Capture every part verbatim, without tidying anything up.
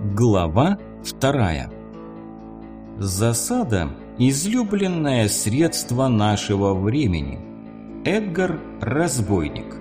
Глава вторая. Засада – излюбленное средство нашего времени. Эдгар Разбойник.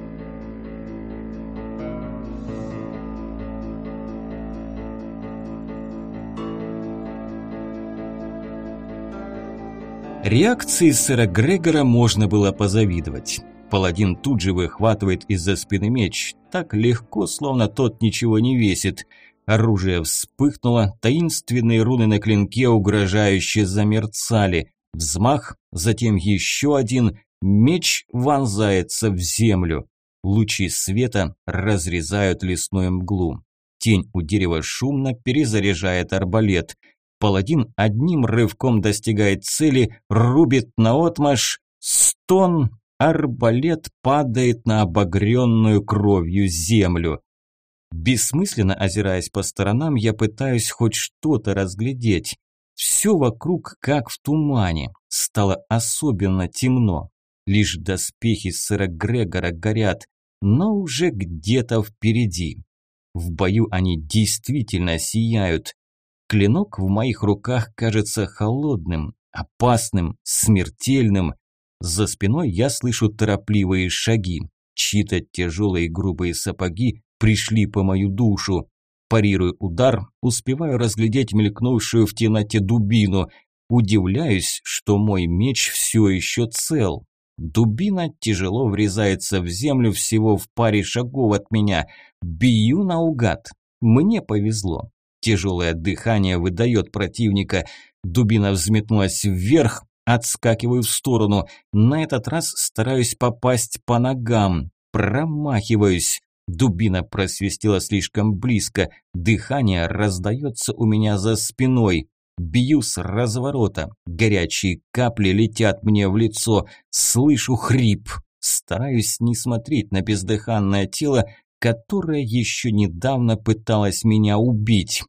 Реакции сэра Грегора можно было позавидовать. Паладин тут же выхватывает из-за спины меч, так легко, словно тот ничего не весит. Оружие вспыхнуло, таинственные руны на клинке угрожающе замерцали. Взмах, затем еще один, меч вонзается в землю. Лучи света разрезают лесную мглу. Тень у дерева шумно перезаряжает арбалет. Паладин одним рывком достигает цели, рубит наотмашь, стон, арбалет падает на обогренную кровью землю. Бессмысленно озираясь по сторонам, я пытаюсь хоть что-то разглядеть. Все вокруг как в тумане, стало особенно темно. Лишь доспехи сэра Грегора горят, но уже где-то впереди. В бою они действительно сияют. Клинок в моих руках кажется холодным, опасным, смертельным. За спиной я слышу торопливые шаги. Чьи-то тяжелые грубые сапоги пришли по мою душу. Парирую удар, успеваю разглядеть мелькнувшую в темноте дубину. Удивляюсь, что мой меч все еще цел. Дубина тяжело врезается в землю всего в паре шагов от меня. Бью наугад. Мне повезло. Тяжелое дыхание выдает противника. Дубина взметнулась вверх, отскакиваю в сторону. На этот раз стараюсь попасть по ногам. Промахиваюсь. Дубина просвистела слишком близко. Дыхание раздается у меня за спиной. Бью с разворота. Горячие капли летят мне в лицо. Слышу хрип. Стараюсь не смотреть на бездыханное тело, которое еще недавно пыталось меня убить.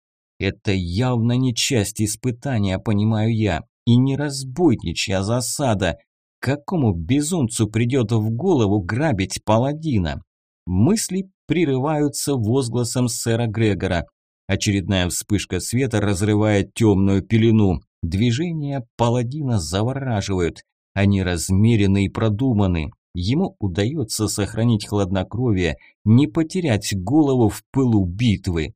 Это явно не часть испытания, понимаю я, и не разбойничья засада. Какому безумцу придет в голову грабить паладина? Мысли прерываются возгласом сэра Грегора. Очередная вспышка света разрывает темную пелену. Движения паладина завораживают. Они размерены и продуманы. Ему удается сохранить хладнокровие, не потерять голову в пылу битвы.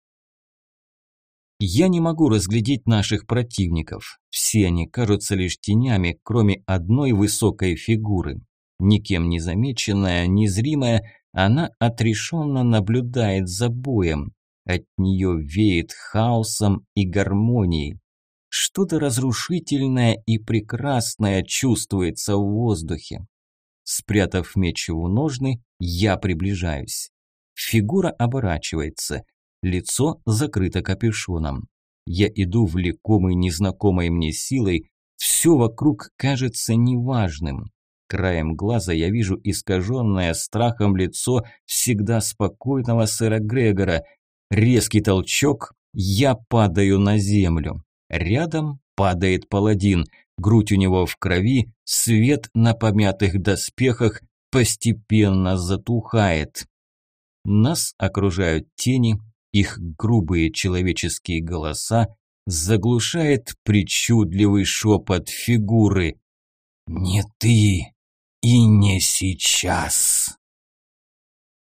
Я не могу разглядеть наших противников. Все они кажутся лишь тенями, кроме одной высокой фигуры. Никем не замеченная, незримая, она отрешенно наблюдает за боем. От нее веет хаосом и гармонией. Что-то разрушительное и прекрасное чувствуется в воздухе. Спрятав меч в ножны, я приближаюсь. Фигура оборачивается. Лицо закрыто капюшоном. Я иду влекомый незнакомой мне силой. Все вокруг кажется неважным. Краем глаза я вижу искаженное страхом лицо всегда спокойного сэра Грегора. Резкий толчок, я падаю на землю. Рядом падает паладин. Грудь у него в крови, свет на помятых доспехах постепенно затухает. Нас окружают тени, их грубые человеческие голоса заглушает причудливый шепот фигуры. «Не ты и не сейчас!»